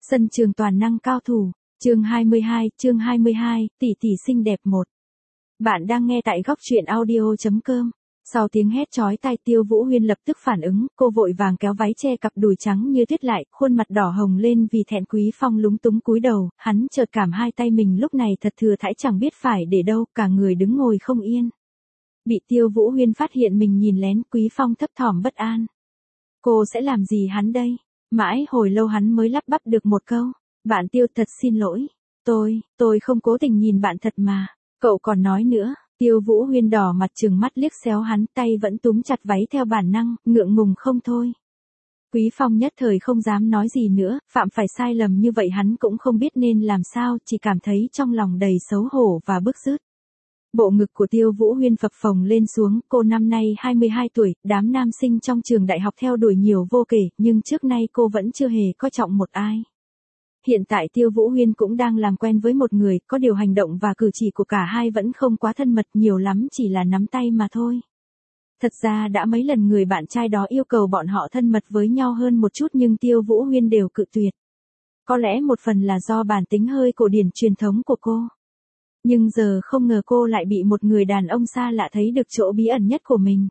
Sân trường toàn năng cao thủ, chương 22, tỷ tỷ xinh đẹp 1. Bạn đang nghe tại góc truyện audio.com. Sau tiếng hét chói tai Tiêu Vũ Huyên lập tức phản ứng, cô vội vàng kéo váy che cặp đùi trắng như tuyết lại, khuôn mặt đỏ hồng lên vì thẹn. Quý Phong lúng túng cúi đầu, hắn chợt cảm hai tay mình lúc này thật thừa thãi chẳng biết phải để đâu, cả người đứng ngồi không yên. Bị Tiêu Vũ Huyên phát hiện mình nhìn lén, Quý Phong thấp thỏm bất an. Cô sẽ làm gì hắn đây? Mãi hồi lâu hắn mới lắp bắp được một câu. Bạn Tiêu thật xin lỗi. Tôi không cố tình nhìn bạn thật mà. Cậu còn nói nữa. Tiêu Vũ Huyên đỏ mặt trừng mắt liếc xéo hắn, tay vẫn túm chặt váy theo bản năng, ngượng ngùng không thôi. Quý Phong nhất thời không dám nói gì nữa, phạm phải sai lầm như vậy hắn cũng không biết nên làm sao, chỉ cảm thấy trong lòng đầy xấu hổ và bức rứt. Bộ ngực của Tiêu Vũ Huyên phập phồng lên xuống, cô năm nay 22 tuổi, đám nam sinh trong trường đại học theo đuổi nhiều vô kể, nhưng trước nay cô vẫn chưa hề coi trọng một ai. Hiện tại Tiêu Vũ Huyên cũng đang làm quen với một người, có điều hành động và cử chỉ của cả hai vẫn không quá thân mật, nhiều lắm chỉ là nắm tay mà thôi. Thật ra đã mấy lần người bạn trai đó yêu cầu bọn họ thân mật với nhau hơn một chút nhưng Tiêu Vũ Huyên đều cự tuyệt. Có lẽ một phần là do bản tính hơi cổ điển truyền thống của cô. Nhưng giờ không ngờ cô lại bị một người đàn ông xa lạ thấy được chỗ bí ẩn nhất của mình.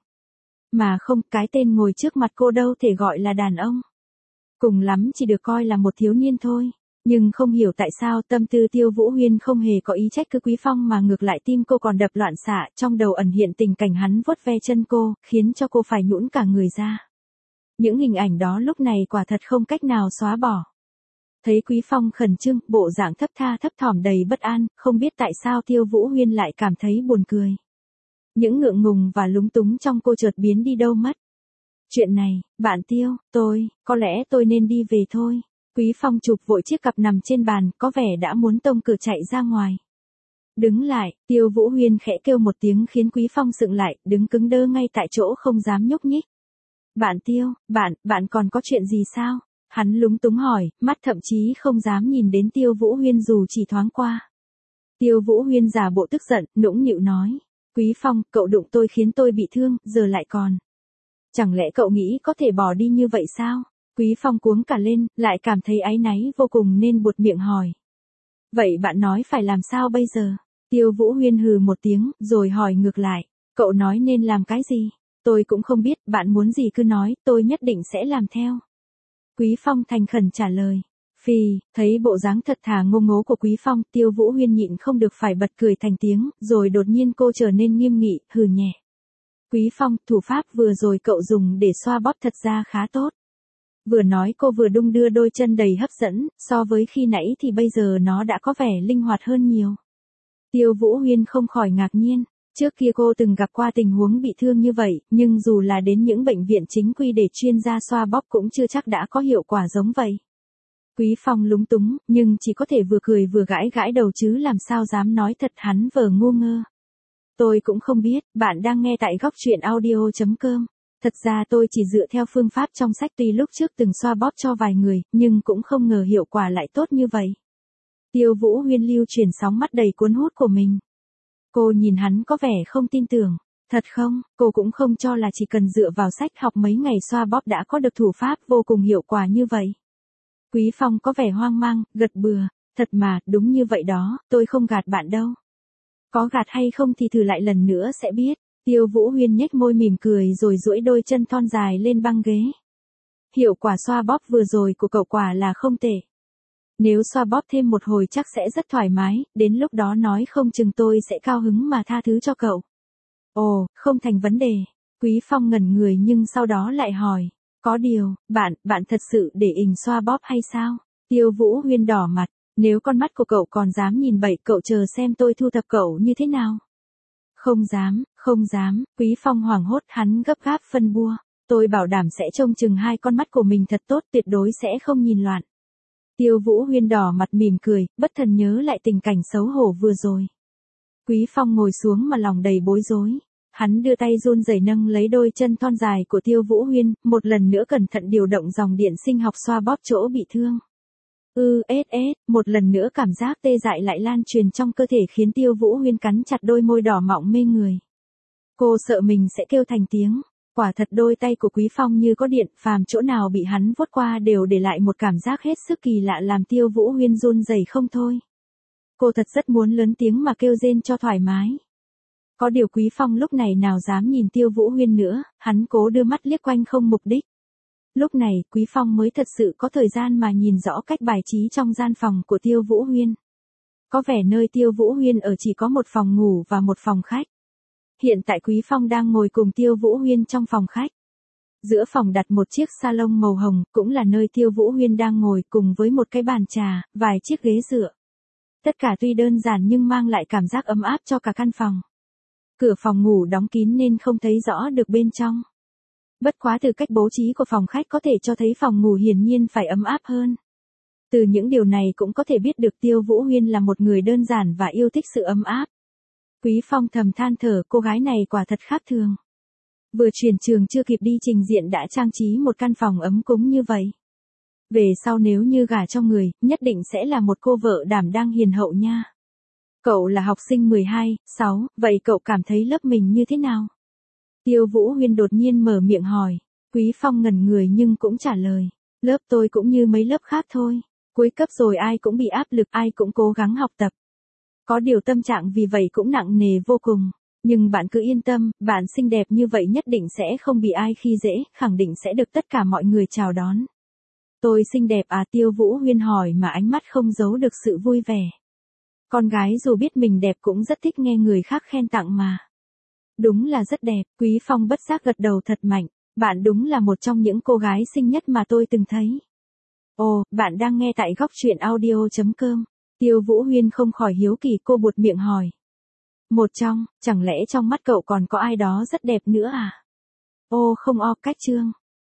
Mà không, cái tên ngồi trước mặt cô đâu thể gọi là đàn ông. Cùng lắm chỉ được coi là một thiếu niên thôi. Nhưng không hiểu tại sao tâm tư Tiêu Vũ Huyên không hề có ý trách cứ Quý Phong mà ngược lại tim cô còn đập loạn xạ, trong đầu ẩn hiện tình cảnh hắn vuốt ve chân cô, khiến cho cô phải nhũn cả người ra. Những hình ảnh đó lúc này quả thật không cách nào xóa bỏ. Thấy Quý Phong khẩn trương, bộ dạng thấp thỏm đầy bất an, không biết tại sao Tiêu Vũ Huyên lại cảm thấy buồn cười. Những ngượng ngùng và lúng túng trong cô chợt biến đi đâu mất. Chuyện này, bạn Tiêu, có lẽ tôi nên đi về thôi. Quý Phong chụp vội chiếc cặp nằm trên bàn, có vẻ đã muốn tông cửa chạy ra ngoài. Đứng lại, Tiêu Vũ Huyên khẽ kêu một tiếng khiến Quý Phong sững lại, đứng cứng đơ ngay tại chỗ không dám nhúc nhích. Bạn Tiêu, bạn còn có chuyện gì sao? Hắn lúng túng hỏi, mắt thậm chí không dám nhìn đến Tiêu Vũ Huyên dù chỉ thoáng qua. Tiêu Vũ Huyên giả bộ tức giận, nũng nịu nói. Quý Phong, cậu đụng tôi khiến tôi bị thương, giờ lại còn. Chẳng lẽ cậu nghĩ có thể bỏ đi như vậy sao? Quý Phong cuống cả lên, lại cảm thấy áy náy vô cùng nên buột miệng hỏi. Vậy bạn nói phải làm sao bây giờ? Tiêu Vũ Huyên hừ một tiếng, rồi hỏi ngược lại. Cậu nói nên làm cái gì? Tôi cũng không biết, bạn muốn gì cứ nói, tôi nhất định sẽ làm theo. Quý Phong thành khẩn trả lời. Thấy bộ dáng thật thà ngô ngố của Quý Phong, Tiêu Vũ Huyên nhịn không được phải bật cười thành tiếng, rồi đột nhiên cô trở nên nghiêm nghị, hừ nhẹ. Quý Phong, thủ pháp vừa rồi cậu dùng để xoa bóp thật ra khá tốt. Vừa nói cô vừa đung đưa đôi chân đầy hấp dẫn, so với khi nãy thì bây giờ nó đã có vẻ linh hoạt hơn nhiều. Tiêu Vũ Huyên không khỏi ngạc nhiên. Trước kia cô từng gặp qua tình huống bị thương như vậy, nhưng dù là đến những bệnh viện chính quy để chuyên gia xoa bóp cũng chưa chắc đã có hiệu quả giống vậy. Quý Phong lúng túng, nhưng chỉ có thể vừa cười vừa gãi đầu chứ làm sao dám nói thật, hắn vờ ngu ngơ. Tôi cũng không biết, bạn đang nghe tại góc truyện audio.com. Thật ra tôi chỉ dựa theo phương pháp trong sách, tuy lúc trước từng xoa bóp cho vài người, nhưng cũng không ngờ hiệu quả lại tốt như vậy. Tiêu Vũ Huyên lưu chuyển sóng mắt đầy cuốn hút của mình. Cô nhìn hắn có vẻ không tin tưởng. Thật không, cô cũng không cho là chỉ cần dựa vào sách học mấy ngày xoa bóp đã có được thủ pháp vô cùng hiệu quả như vậy. Quý Phong có vẻ hoang mang, gật bừa. Thật mà, đúng như vậy đó, tôi không gạt bạn đâu. Có gạt hay không thì thử lại lần nữa sẽ biết. Tiêu Vũ Huyên nhếch môi mỉm cười rồi duỗi đôi chân thon dài lên băng ghế. Hiệu quả xoa bóp vừa rồi của cậu quả là không tệ. Nếu xoa bóp thêm một hồi chắc sẽ rất thoải mái, đến lúc đó nói không chừng tôi sẽ cao hứng mà tha thứ cho cậu. Ồ, không thành vấn đề. Quý Phong ngẩn người nhưng sau đó lại hỏi. Có điều, bạn thật sự để ình xoa bóp hay sao? Tiêu Vũ Huyên đỏ mặt. Nếu con mắt của cậu còn dám nhìn bậy, cậu chờ xem tôi thu thập cậu như thế nào. Không dám, Quý Phong hoảng hốt, hắn gấp gáp phân bua. Tôi bảo đảm sẽ trông chừng hai con mắt của mình thật tốt, tuyệt đối sẽ không nhìn loạn. Tiêu Vũ Huyên đỏ mặt mỉm cười, bất thần nhớ lại tình cảnh xấu hổ vừa rồi. Quý Phong ngồi xuống mà lòng đầy bối rối. Hắn đưa tay run rẩy nâng lấy đôi chân thon dài của Tiêu Vũ Huyên, một lần nữa cẩn thận điều động dòng điện sinh học xoa bóp chỗ bị thương. Một lần nữa cảm giác tê dại lại lan truyền trong cơ thể khiến Tiêu Vũ Huyên cắn chặt đôi môi đỏ mọng mê người. Cô sợ mình sẽ kêu thành tiếng. Quả thật đôi tay của Quý Phong như có điện, phàm chỗ nào bị hắn vuốt qua đều để lại một cảm giác hết sức kỳ lạ làm Tiêu Vũ Huyên run rẩy không thôi. Cô thật rất muốn lớn tiếng mà kêu rên cho thoải mái. Có điều Quý Phong lúc này nào dám nhìn Tiêu Vũ Huyên nữa, hắn cố đưa mắt liếc quanh không mục đích. Lúc này, Quý Phong mới thật sự có thời gian mà nhìn rõ cách bài trí trong gian phòng của Tiêu Vũ Huyên. Có vẻ nơi Tiêu Vũ Huyên ở chỉ có một phòng ngủ và một phòng khách. Hiện tại Quý Phong đang ngồi cùng Tiêu Vũ Huyên trong phòng khách. Giữa phòng đặt một chiếc salon màu hồng, cũng là nơi Tiêu Vũ Huyên đang ngồi cùng với một cái bàn trà, vài chiếc ghế dựa. Tất cả tuy đơn giản nhưng mang lại cảm giác ấm áp cho cả căn phòng. Cửa phòng ngủ đóng kín nên không thấy rõ được bên trong. Bất quá từ cách bố trí của phòng khách có thể cho thấy phòng ngủ hiển nhiên phải ấm áp hơn. Từ những điều này cũng có thể biết được Tiêu Vũ Huyên là một người đơn giản và yêu thích sự ấm áp. Quý Phong thầm than thở, cô gái này quả thật khác thường. Vừa chuyển trường chưa kịp đi trình diện đã trang trí một căn phòng ấm cúng như vậy. Về sau nếu như gả cho người, nhất định sẽ là một cô vợ đảm đang hiền hậu nha. Cậu là học sinh 12, 6, vậy cậu cảm thấy lớp mình như thế nào? Tiêu Vũ Huyên đột nhiên mở miệng hỏi. Quý Phong ngẩn người nhưng cũng trả lời. Lớp tôi cũng như mấy lớp khác thôi. Cuối cấp rồi ai cũng bị áp lực, ai cũng cố gắng học tập. Có điều tâm trạng vì vậy cũng nặng nề vô cùng. Nhưng bạn cứ yên tâm, bạn xinh đẹp như vậy nhất định sẽ không bị ai khi dễ, khẳng định sẽ được tất cả mọi người chào đón. Tôi xinh đẹp à? Tiêu Vũ Huyên hỏi mà ánh mắt không giấu được sự vui vẻ. Con gái dù biết mình đẹp cũng rất thích nghe người khác khen tặng mà. Đúng là rất đẹp, Quý Phong bất giác gật đầu thật mạnh. Bạn đúng là một trong những cô gái xinh nhất mà tôi từng thấy. Ồ, bạn đang nghe tại góc truyện audio.com. Tiêu Vũ Huyên không khỏi hiếu kỳ, cô buột miệng hỏi. Một trong, chẳng lẽ trong mắt cậu còn có ai đó rất đẹp nữa à? Ô không o, cách chương.